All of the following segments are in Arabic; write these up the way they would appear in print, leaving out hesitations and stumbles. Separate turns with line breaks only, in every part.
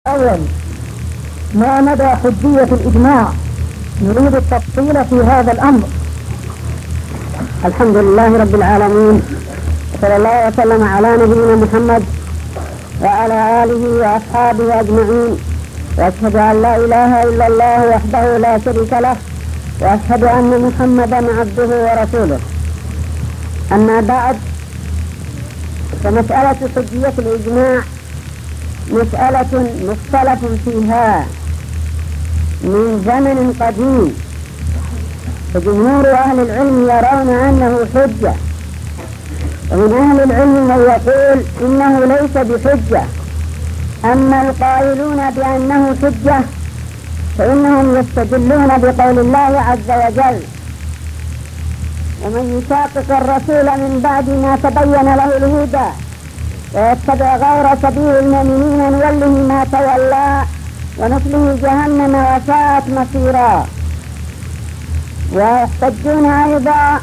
أول، ما مدى حجية الإجماع؟ نريد التفصيل في هذا الأمر.
الحمد لله رب العالمين، صلى الله وسلم على نبينا محمد وعلى آله وأصحابه أجمعين، وأشهد أن لا إله إلا الله وحده لا شريك له، وأشهد أن محمدا عبده ورسوله. أما بعد، فمسألة حجية الإجماع مسألة مختلف فيها من زمن قديم، فجمهور أهل العلم يرون أنه حجة، ومن أهل العلم من يقول إنه ليس بحجة. أما القائلون بأنه حجة فإنهم يستدلون بقول الله عز وجل: ومن يشاقق الرسول من بعد ما تبين له الهدى ويتبع غير سبيل المؤمنين نوله ما تولى ونصله جهنم وساءت مصيرا. ويحتجون أيضا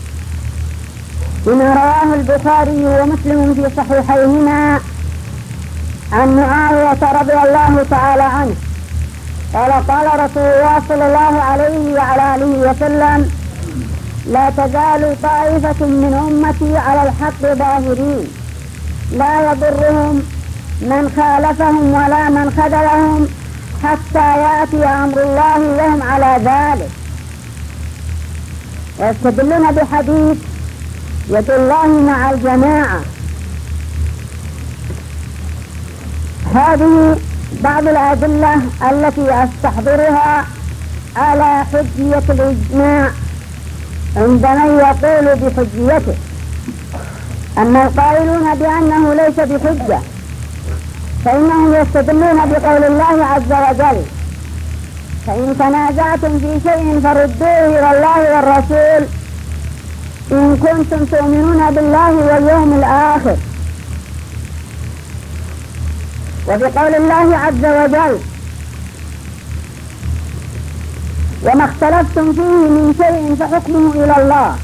بما رواه البخاري ومسلم في صحيحيهما عن معاوية رضي الله تعالى عنه قال: قال رسول الله صلى الله عليه وعلى آله وسلم: لا تزال طائفة من أمتي على الحق ظاهرين، لا يضرهم من خالفهم ولا من خذلهم حتى يأتي أمر الله وهم على ذلك. ويستدلون بحديث: يد الله مع الجماعة. هذه بعض الأدلة التي أستحضرها على حجية الإجماع عند من يقول بحجيته. أما القائلون بأنه ليس بحجة فإنهم يستدلون بقول الله عز وجل: فإن تنازعتم في شيء فردوه إلى الله والرسول إن كنتم تؤمنون بالله واليوم الآخر. وبقول الله عز وجل: وما اختلفتم فيه من شيء فحكمه إلى الله.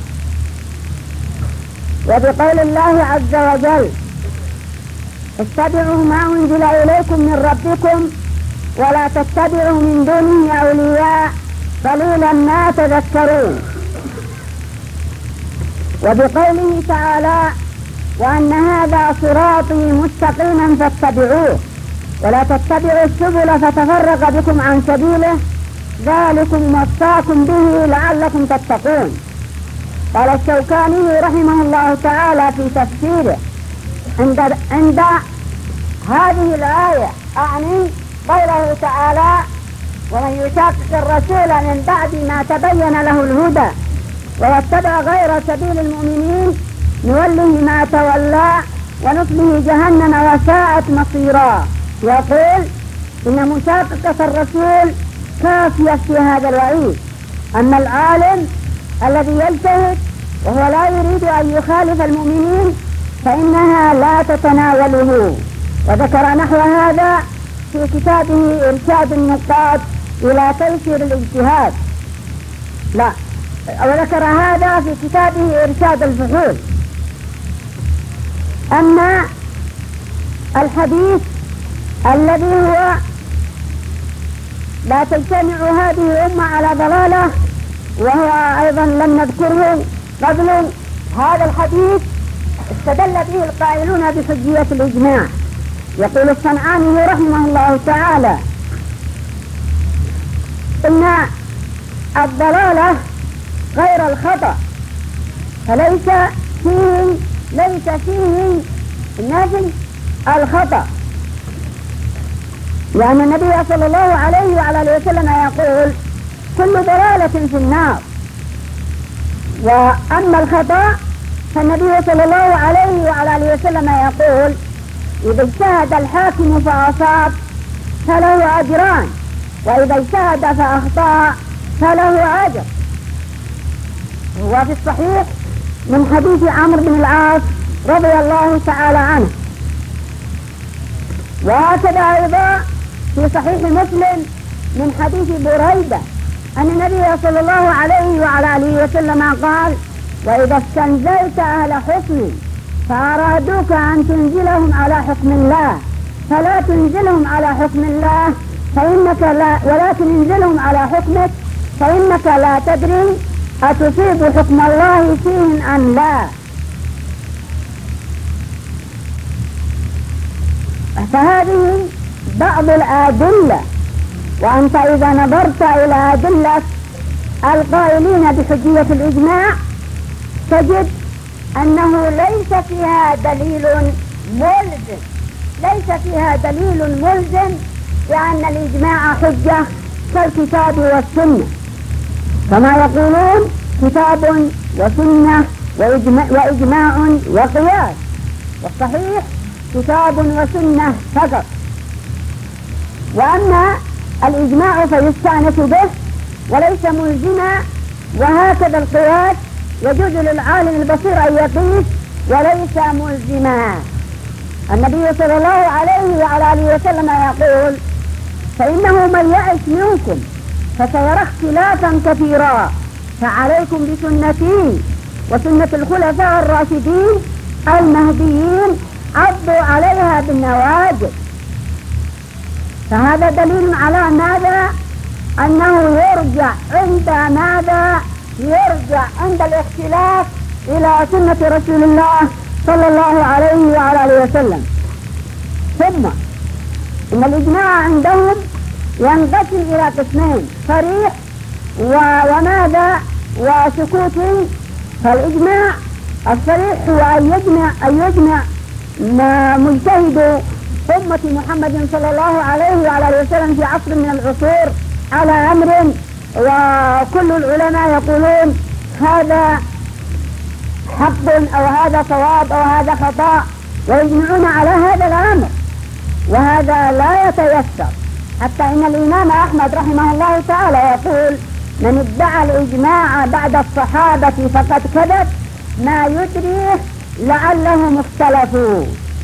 وبقول الله عز وجل: اتبعوا ما أنزل إليكم من ربكم ولا تتبعوا من دونه أولياء قليلا ما تذكرون. وبقوله تعالى: وأن هذا صراطي مستقيما فاتبعوه ولا تتبعوا السبل فتفرق بكم عن سبيله ذلكم وصاكم به لعلكم تتقون. قال الشوكاني رحمه الله تعالى في تفسيره: عند هذه الآية أعني قوله تعالى: ومن يشاقق الرسول من بعد ما تبين له الهدى ويتبع غير سبيل المؤمنين نوله ما تولى ونصله جهنم وساءت مصيرا. يقول إن مشاققة الرسول كافية في هذا الوعيد. أما العالم الذي يجتهد وهو لا يريد أن يخالف المؤمنين فإنها لا تتناوله. وذكر نحو هذا في كتابه إرشاد النقاد إلى تيسير الاجتهاد. وذكر هذا في كتابه إرشاد الفحول. أما الحديث الذي هو لا تجتمع هذه الأمة على ضلالة وهو أيضا لم نذكره قبل، هذا الحديث استدل به القائلون بحجية الإجماع. يقول الصنعاني رحمه الله تعالى: إن الضلالة غير الخطأ فليس فيه نفي الخطأ، لأن النبي صلى الله عليه وعلى آله وسلم يقول: كل ضلالة في النار. وأما الخطأ فالنبي صلى الله عليه وعلى آله وسلم يقول: إذا اجتهد الحاكم فأصاب فله أجران، وإذا اجتهد فأخطأ فله أجر. هو في الصحيح من حديث عمرو بن العاص رضي الله تعالى عنه. وهكذا أيضا في صحيح مسلم من حديث بريدة أن النبي صلى الله عليه وعلى آله وسلم قال: وإذا استنزلت أهل حكم فأرادوك أن تنزلهم على حكم الله فلا تنزلهم على حكم الله فإنك لا، ولكن انزلهم على حكمك فإنك لا تدري أتصيب حكم الله فيهم أم لا. فهذه بعض الأدلة، وأنت إذا نظرت إلى أدلة القائلين بحجية الإجماع تجد أنه ليس فيها دليل ملزم، ليس فيها دليل ملزم بأن الإجماع حجة كالكتاب والسنة، كما يقولون كتاب وسنة وإجماع وقياس، والصحيح كتاب وسنة فقط. وأما الإجماع فيستأنس به وليس ملزما، وهكذا القياس يجوز للعالم البصير أن يقيس وليس ملزما. النبي صلى الله عليه وعلى آله وسلم يقول: فإنه من يعش منكم فسيرى اختلافا كثيرا فعليكم بسنتي وسنة الخلفاء الراشدين المهديين عضوا عليها بالنواجذ. فهذا دليل على ماذا؟ أنه يرجع عند ماذا؟ يرجع عند الاختلاف إلى سنة رسول الله صلى الله عليه وعلى آله وسلم. ثم إن الإجماع عندهم ينقسم إلى قسمين: صريح وماذا؟ وسكوتي. فالإجماع الصريح هو أن يجمع مجتهد أمة محمد صلى الله عليه وعلى آله وسلم في عصر من العصور على أمر، وكل العلماء يقولون هذا حق أو هذا صواب أو هذا خطأ، ويجمعون على هذا الأمر، وهذا لا يتيسر. حتى إن الإمام أحمد رحمه الله تعالى يقول: من ادعى الإجماع بعد الصحابة فقد كذب، ما يدريه لعلهم اختلفوا.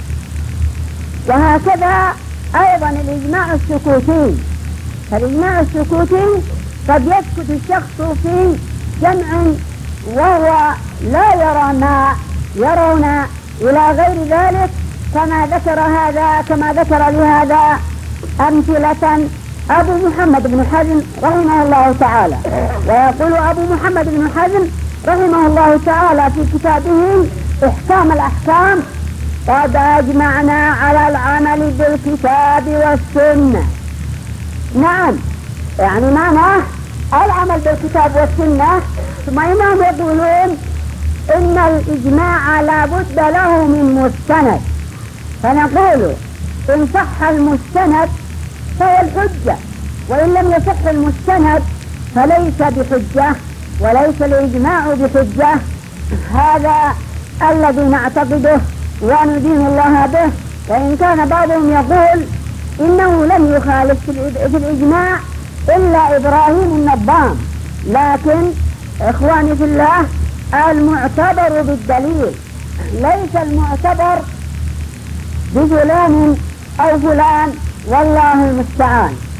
وهكذا أيضا الإجماع السكوتي. فالإجماع السكوتي قد يسكت الشخص في جمع وهو لا يرى ما يرون إلى غير ذلك، كما ذكر لهذا أمثلة أبو محمد بن حزم رحمه الله تعالى. ويقول أبو محمد بن حزم رحمه الله تعالى في كتابه إحكام الأحكام: قد أجمعنا على العمل بالكتاب والسنة. نعم، يعني معناه العمل بالكتاب والسنة. ثم إنهم يقولون إن الإجماع لا بد له من مستند، فنقول إن صح المستند فهو الحجة، وإن لم يصح المستند فليس بحجة وليس الإجماع بحجة. هذا الذي نعتقده وندين الله به. وإن كان بعضهم يقول إنه لم يخالف في الإجماع إلا إبراهيم النظام، لكن إخواني في الله المعتبر بالدليل، ليس المعتبر بفلان أو فلان، والله المستعان.